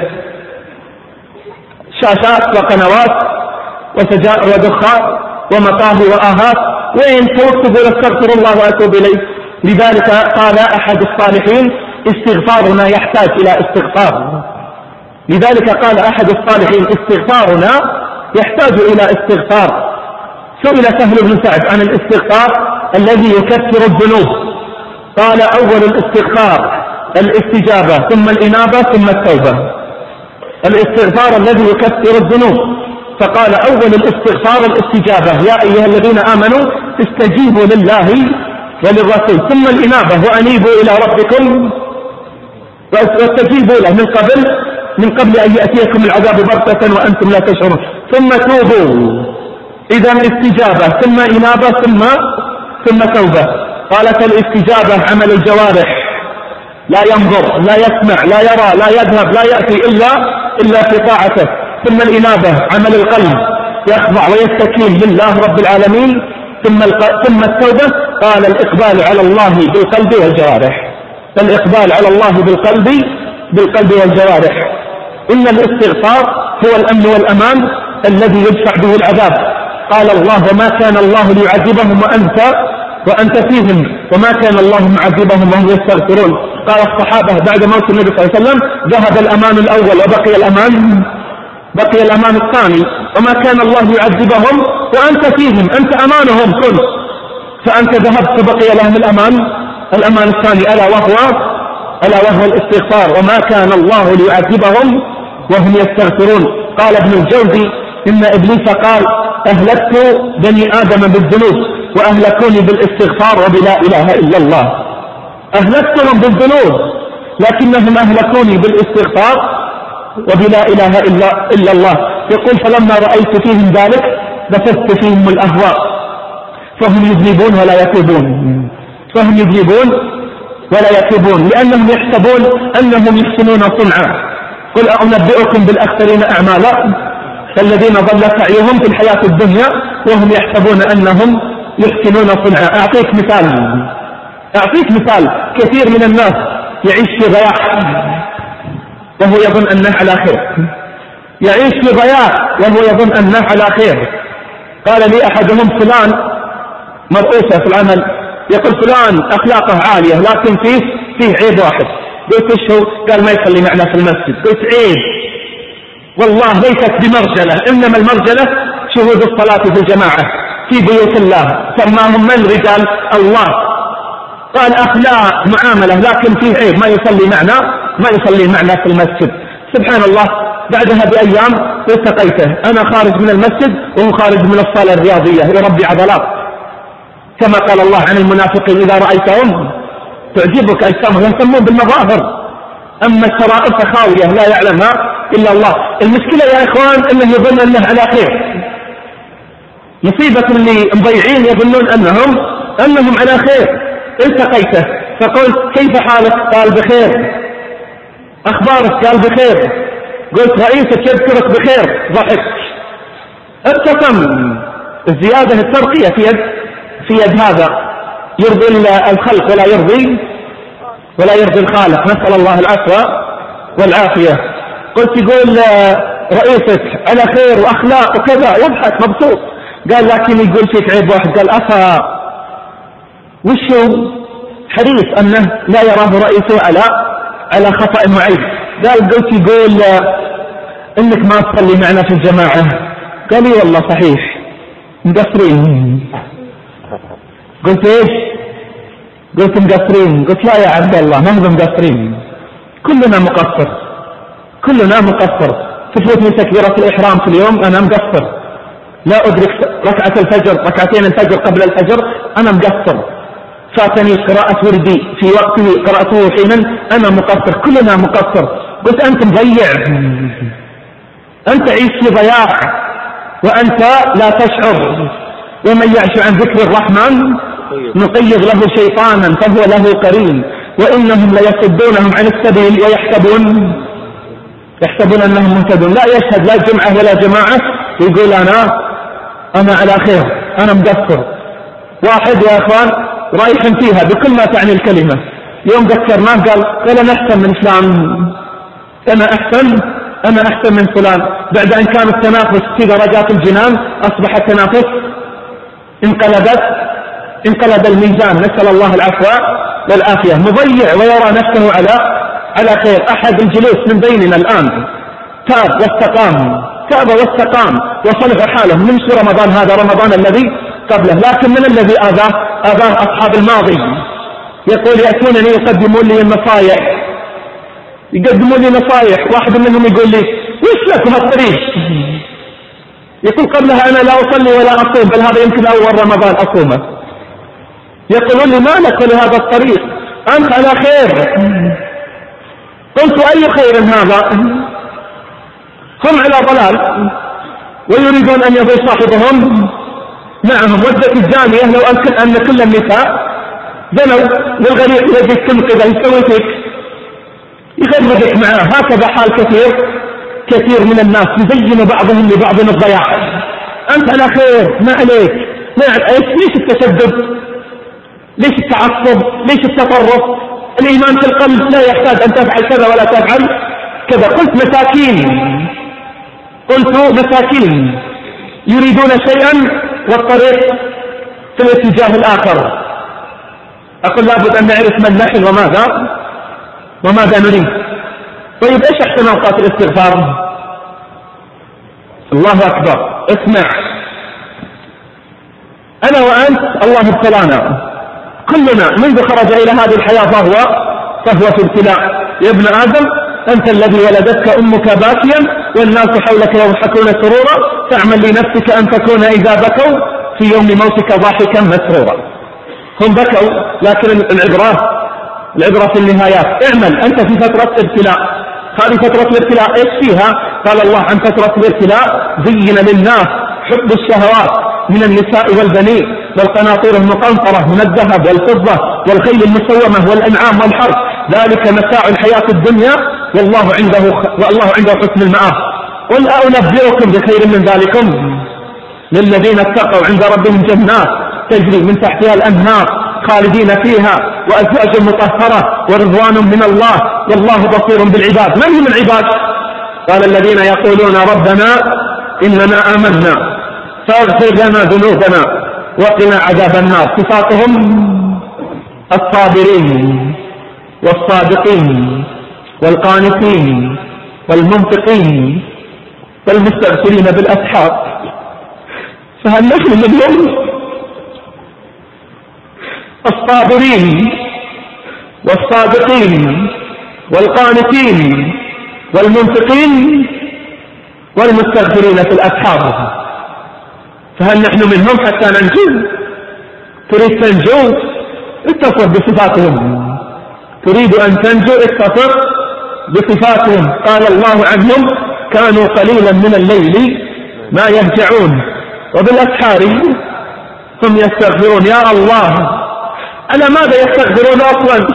شاشات وقنوات وسجائر ودخان ومطاهي وآهات، وإن توب استغفر الله وأتوب إليه. لذلك قال أحد الصالحين استغفارنا يحتاج إلى استغفار. لذلك قال أحد الصالحين استغفارنا يحتاج إلى استغفار. سئل سهل بن سعد عن الاستغفار الذي يكفر الذنوب، قال أول الاستغفار الاستجابة ثم الإنابة ثم التوبة. الاستغفار الذي يكفر الذنوب، فقال أول الاستغفار الاستجابة يا أيها الذين آمنوا استجيبوا لله وللرسول، ثم الإنابة وأنيبوا إلى ربكم واستجيبوا له من قبل من قبل أن يأتيكم العذاب بغتة وأنتم لا تشعرون، ثم توبوا. إذا استجابة ثم إنابة ثم ثم توبة. قالت الاستجابة عمل الجوارح، لا ينظر لا يسمع لا يرى لا يذهب لا يأتي إلا إلا في طاعته. ثم الإنابة عمل القلب، يخضع ويستكين لله رب العالمين. ثم ثم التوبة قال الإقبال على الله بالقلب والجوارح. الإقبال على الله بالقلب بالقلب والجوارح. إن الاستغفار هو الأمن والأمان الذي يدفع به العذاب. قال الله وما كان الله ليعذبهم وأنت وأنت فيهم وما كان الله معذبهم وهم يستغفرون. قال الصحابة بعد موت النبي صلى الله عليه وسلم ذهب الأمان الأول وبقي الأمان بقي الأمان الثاني، وما كان الله يعذبهم وأنت فيهم، أنت أمانهم كنت، فأنت ذهبت فبقي لهم الأمان الأمان الثاني ألا وهو ألا وهو الاستغفار. وما كان الله ليعذبهم وهم يستغفرون. قال ابن الجوزي إن إبليس قال أهلكت بني آدم بالذنوب وأهلكوني بالاستغفار وبلا إله إلا الله. أهلكتهم بالذنوب لكنهم أهلكوني بالاستغفار وبلا إله إلا, إلا الله. يقول فلما رأيت فيهم ذلك بثت فيهم الأهواء فهم يذنبون ولا يتوبون فهم يذنبون ولا يتوبون لأنهم يحسبون أنهم يحسنون صنعا. قل أنبئكم بالأخسرين أعمالا الذين ضل سعيهم في الحياة الدنيا وهم يحسبون أنهم يحسنون صنعا. أعطيك مثال أعطيك مثال كثير من الناس يعيش في ضياع وهو يظن أنه على خير، يعيش في ضياع وهو يظن أنه على خير. قال لي أحدهم فلان مرؤوسة في العمل، يقول فلان أخلاقه عالية لكن فيه فيه عيب واحد. قلت ايش هو؟ قال ما يصلي معنا في المسجد. قلت عيب والله ليست بمرجلة، إنما المرجلة شهود الصلاة في الجماعة في بيوت الله، سماهم من رجال الله. قال أخلاق معاملة لكن فيه عيب، ما يصلي معنا ما يصلي معنا في المسجد. سبحان الله بعدها بأيام التقيته أنا خارج من المسجد وهو خارج من الصالة الرياضية يربي عضلات، كما قال الله عن المنافقين إذا رأيتهم تعجبك أجسامهم يسمون بالمظاهر أما الشرائط فخاوية لا يعلمها إلا الله. المشكلة يا إخوان أنه يظن أنه على خير، مصيبة اللي مضيعين يظنون أنهم أنهم على خير. التقيته فقلت كيف حالك؟ قال بخير. أخبارك؟ قال بخير. قلت رئيسك يذكرك بخير. ضحك ابتسم. الزيادة الترقية في يد في يد هذا يرضي الخلق ولا يرضي ولا يرضي الخالق، نسأل الله العفو والعافية. قلت يقول رئيسك على خير وأخلاق وكذا، يضحك مبسوط. قال لكن يقول فيك عيب واحد. قال أفا وشو؟ حريص أنه لا يراه رئيسه على على خطأ معين. قال قلت يقول إنك ما تصلي معنا في الجماعة. قال لي والله صحيح مقصرين. قلت ايش؟ قلت مقصرين. قلت لا يا عبد الله ما هو مقصرين، كلنا مقصر كلنا مقصر. تفوتني تكبيرة الإحرام في اليوم أنا مقصر، لا أدرك ركعة الفجر ركعتين الفجر قبل الفجر أنا مقصر، فاتني قراءة وردي في وقته قرأته حينا أنا مقصر، كلنا مقصر. قلت أنت مضيع، أنت عيش في ضياع وأنت لا تشعر. ومن يعش عن ذكر الرحمن نقيض له شيطانا فهو له قرين. وإنهم ليصدونهم عن السبيل ويحسبون يحسبون أنهم مهتدون. لا يشهد لا جمعة ولا جماعة يقول أنا أنا على خير أنا مقصر. واحد يا أخوان رايح فيها بكل ما تعني الكلمة، يوم ذكرناه قال أنا أحسن من فلان، أنا أحسن أنا أحسن من فلان. بعد أن كان التنافس في درجات الجنان أصبح التنافس انقلبت انقلب الميزان، نسأل الله العفو والعافية. مضيع ويرى نفسه على على خير. أحد الجلوس من بيننا الآن تاب واستقام تاب واستقام وصلح حاله من في رمضان هذا رمضان الذي قبله، لكن من الذي آذاه؟ آذاه أصحاب الماضي. يقول يأتونني يقدمون لي النصائح يقدمون لي نصائح واحد منهم يقول لي وش لك هالطريق؟ يقول قبلها أنا لا أصلي ولا أصوم، بل هذا يمكن أول رمضان أصومه. يقولون لي ما لك لهذا الطريق؟ أنت على خير. قلت أي خير هذا؟ هم على ضلال ويريدون أن يضل صاحبهم معهم. ودت الجانية لو أن كل النساء زنوا والغريق يجي تنقذه يسوي فيك يغرقك معاه. هكذا حال كثير كثير من الناس يزين بعضهم لبعض الضياع. أنت على خير ما عليك ما عليك. ليش التشدد؟ ليش التعصب؟ ليش التطرف؟ الإيمان في القلب لا يحتاج أن تفعل كذا ولا تفعل كذا. قلت مساكين قلت مساكين يريدون شيئا والطريق في الاتجاه الآخر. أقول لابد أن نعرف من نحن وماذا وماذا نريد. طيب إيش أحسن أوقات الاستغفار؟ الله أكبر. اسمع، أنا وأنت الله ابتلانا كلنا منذ خرج إلى هذه الحياة فهو فهو في ابتلاء. يا ابن آدم أنت الذي ولدتك أمك باكيا والناس حولك يضحكون سرورا، فاعمل لنفسك أن تكون إذا بكوا في يوم موتك ضاحكا مسرورا. هم بكوا لكن العبرة العبرة في النهايات. اعمل أنت في فترة ابتلاء. هذه فترة الابتلاء إيش فيها؟ قال الله عن فترة الابتلاء زين للناس حب الشهوات من النساء والبنين والقناطير المقنطرة من الذهب والفضة والخيل المسومة والأنعام والحرث ذلك متاع الحياة الدنيا والله عنده والله عنده حسن المآب. قل أنبئكم بخير من ذلكم للذين اتقوا عند ربهم جنات تجري من تحتها الأنهار خالدين فيها وأزواج مطهرة ورضوان من الله والله بصير بالعباد. من هم العباد؟ قال الذين يقولون ربنا إننا آمنا فاغفر لنا ذنوبنا وقنا عذاب النار. صفاتهم الصابرين والصادقين والقانتين والمنفقين والمستغفرين بالأسحار. فهل نحن منهم؟ الصابرين والصادقين والقانتين والمنفقين والمستغفرين في الأسحار. فهل نحن منهم حتى ننجو؟ تريد تنجو اتصف بصفاتهم. تريد أن تنجو اتصف بصفاتهم. قال الله عنهم كانوا قليلا من الليل ما يهجعون وبالأسحار هم يستغفرون. يا الله على ماذا يستغفرون أصلا؟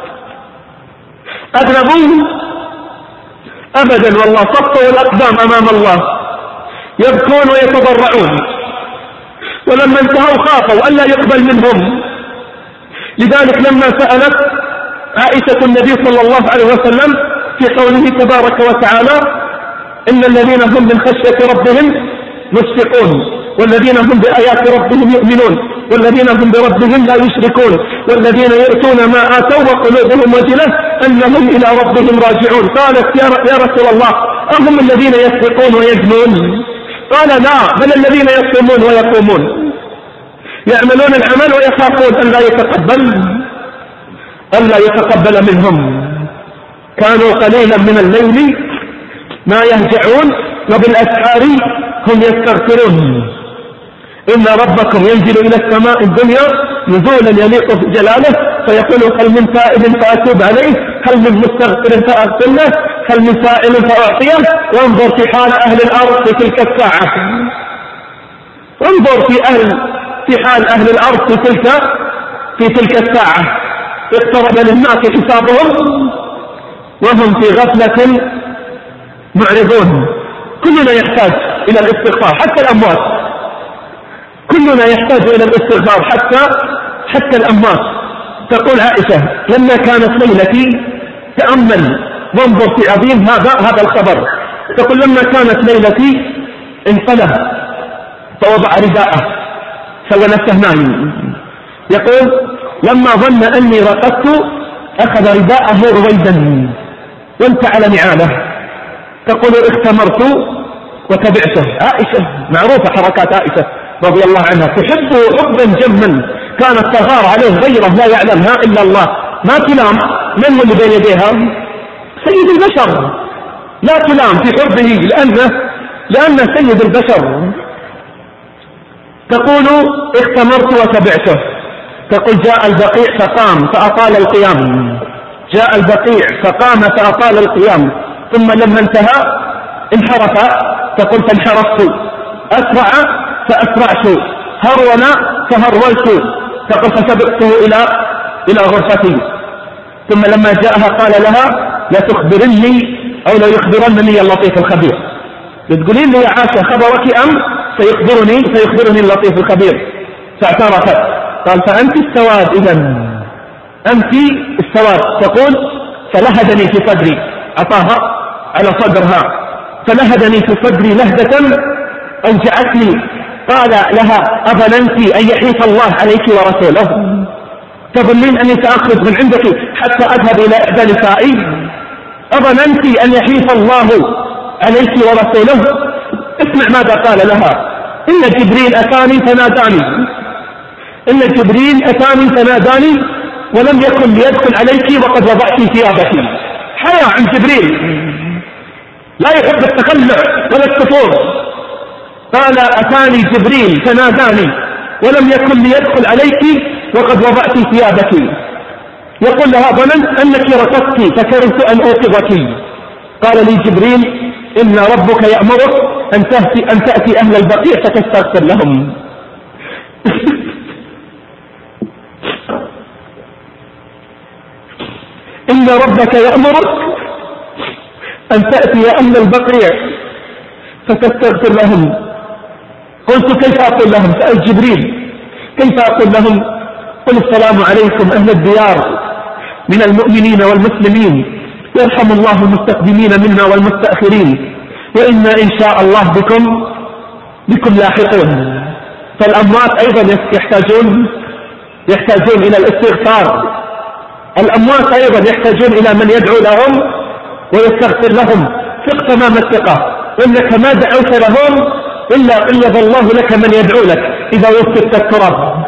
أذنبوا أبدا والله صفوا الأقدام أمام الله يبكون ويتضرعون، ولما انتهوا خافوا ألا يقبل منهم. لذلك لما سألت عائشة النبي صلى الله عليه وسلم في قوله تبارك وتعالى إن الذين هم من خشية ربهم مشفقون والذين هم بآيات ربهم يؤمنون والذين هم بربهم لا يشركون والذين يؤتون ما آتوا وقلوبهم وجلة أنهم إلى ربهم راجعون. قالت يا رسول الله أهم الذين يسرقون ويجنون؟ قال لا، بل الذين يصومون ويقومون يعملون العمل ويخافون أن لا يتقبل أن لا يتقبل منهم. كانوا قليلا من الليل ما يهجعون وبالأسحار هم يستغفرون. إن ربكم ينزل إلى السماء الدنيا نزولا يليق بجلاله فيقول هل من تائب فأتوب عليه هل من مستغفر فأغفر له هل من سائل فأعطيه. وانظر في حال أهل الأرض في تلك الساعة. وانظر في أهل في حال أهل الأرض في تلك في تلك الساعة. اقترب للناس حسابهم وهم في غفلة معرضون. كلنا يحتاج إلى الاستغفار حتى الأموات، كلنا يحتاج إلى الاستغفار حتى حتى الأموات. تقول عائشة لما كانت ليلتي، تأمل وانظر في عظيم هذا هذا الخبر، تقول لما كانت ليلتي انقلب فوضع رداءه سوى نفسه نايم. يقول لما ظن أني رقدت أخذ رداءه رويدا وانتعل نعاله. تقول اختمرت وتبعته. عائشة معروفة حركات عائشة رضي الله عنها، تحب حبا جما، كانت تغار عليه غيره لا يعلمها إلا الله. ما تلام، من هو اللي بين يديها؟ سيد البشر، لا تلام في حبه لأنه لأنه سيد البشر. تقول اختمرت وتبعته. تقول جاء البقيع فقام فأطال القيام، جاء البقيع فقام فأطال القيام، ثم لما انتهى انحرف. تقول فانحرفت، أسرع فأسرعت، هرول فهرولت. تقول فسبقته إلى إلى غرفتي، ثم لما جاءها قال لها لا تخبرني أو لا يخبرنني اللطيف الخبير. تقولين لي يا عائشة خبرك أم سيخبرني سيخبرني اللطيف الخبير؟ فاعترفت. قال فأنت السواد إذن، أنت السواد. تقول فلهدني في صدري، عطاها على صدرها، فلهدني في صدري لهدة أوجعتني. قال لها أظننت أن يحيف الله عليك ورسوله؟ تظنين أني سأخرج من عندك حتى أذهب إلى إحدى نسائي؟ أظننت أن يحيف الله عليك ورسوله؟ اسمع ماذا قال لها. إن جبريل أتاني فناداني، إن جبريل أتاني فناداني ولم يكن ليدخل عليك وقد وضعت ثيابك. حياء عن جبريل، لا يحب التخلع ولا الكفور. قال أتاني جبريل فناداني ولم يكن ليدخل عليك وقد وضعت ثيابك. يقول لها ظننت أنك رقدت فكرهت أن أوقظك. قال لي جبريل إن ربك يأمرك أن تأتي, أن تأتي أهل البقيع فتستغفر لهم. إن ربك يأمرك أن تأتي أهل البقيع فتستغفر لهم. قلت كيف أقول لهم؟ سأل جبريل كيف أقول لهم؟ قل السلام عليكم أهل الديار من المؤمنين والمسلمين، يرحم الله المستقدمين منا والمستأخرين، وإنا إن شاء الله بكم بكم لاحقون. فالأموات أيضا يحتاجون يحتاجون إلى الاستغفار. الأموات أيضا يحتاجون إلى من يدعو لهم ويستغفر لهم. ثق تمام الثقة إنك ما دعوت لهم إلا قيض الله لك من يدعو لك إذا وفدت التراب.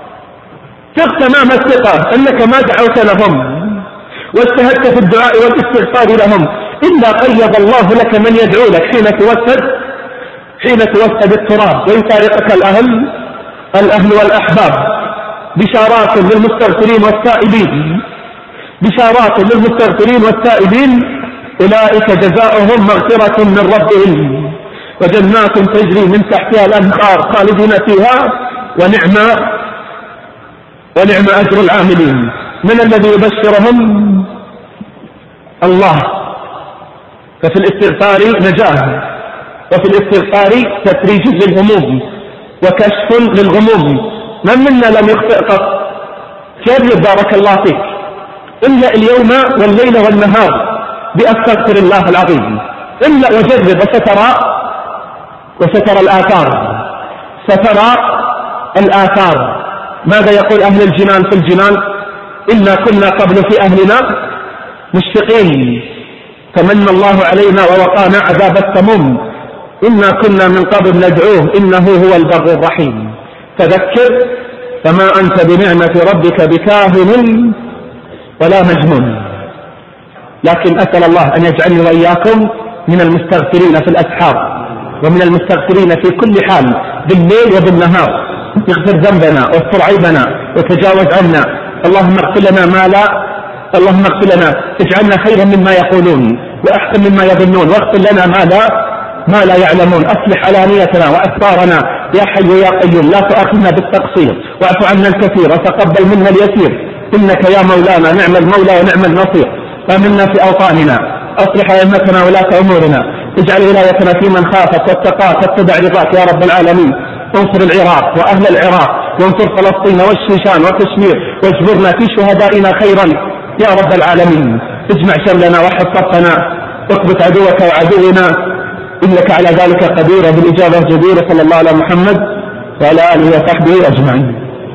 ثق تمام الثقة أنك ما دعوت لهم واجتهدت في الدعاء والاستغفار لهم إلا قيض الله لك من يدعو لك حين توسد حين توسد التراب ويفارقك الأهل الأهل والأحباب. بشارات للمستغفرين والتائبين، بشارات للمستغفرين والتائبين، أولئك جزاؤهم مغفرة من ربهم وجنات تجري من تحتها الأنهار خالدين فيها ونعم ونعم أجر العاملين. من الذي يبشرهم؟ الله. ففي الاستغفار نجاة، وفي الاستغفار تفريج للهموم وكشف للغموم. من منا لم يخطئ قط؟ جرب بارك الله فيك إلا اليوم والليل والنهار بأستغفر الله العظيم، إلا وجرب وسترى وسترى الآثار، سترى الآثار. ماذا يقول أهل الجنان في الجنان؟ إنا كنا قبل في أهلنا مشفقين فمن الله علينا ووقانا عذاب السموم إنا كنا من قبل ندعوه إنه هو البر الرحيم. فذكر فما أنت بنعمة ربك بكاهن ولا مجنون. لكن أسأل الله أن يجعلني وإياكم من المستغفرين في الأسحار ومن المستغفرين في كل حال بالليل وبالنهار. اغفر ذنبنا واستر عيبنا وتجاوز عنا. اللهم اغفر لنا ما لا اللهم اغفر لنا اجعلنا خيرا مما يقولون وأحسن مما يظنون، واغفر لنا ما لا ما لا يعلمون. أصلح علانيتنا وأسرارنا يا حي يا قيوم، لا تؤاخذنا بالتقصير واعف عنا الكثير وتقبل منا اليسير. إنك يا مولانا نعم المولى ونعم النصير. آمنا في أوطاننا، أصلح أئمتنا ولاة أمورنا، اجعل ولايتنا في من خافك واتقاك واتبع رضاك يا رب العالمين. انصر العراق وأهل العراق، وانصر فلسطين والشيشان وكشمير، واجبرنا في شهدائنا خيرا يا رب العالمين. اجمع شملنا وحد صفنا، اثبت عدوك وعدونا، إنك على ذلك قدير. بالإجابة جدير. صلى الله على محمد وعلى آله وصحبه أجمعين.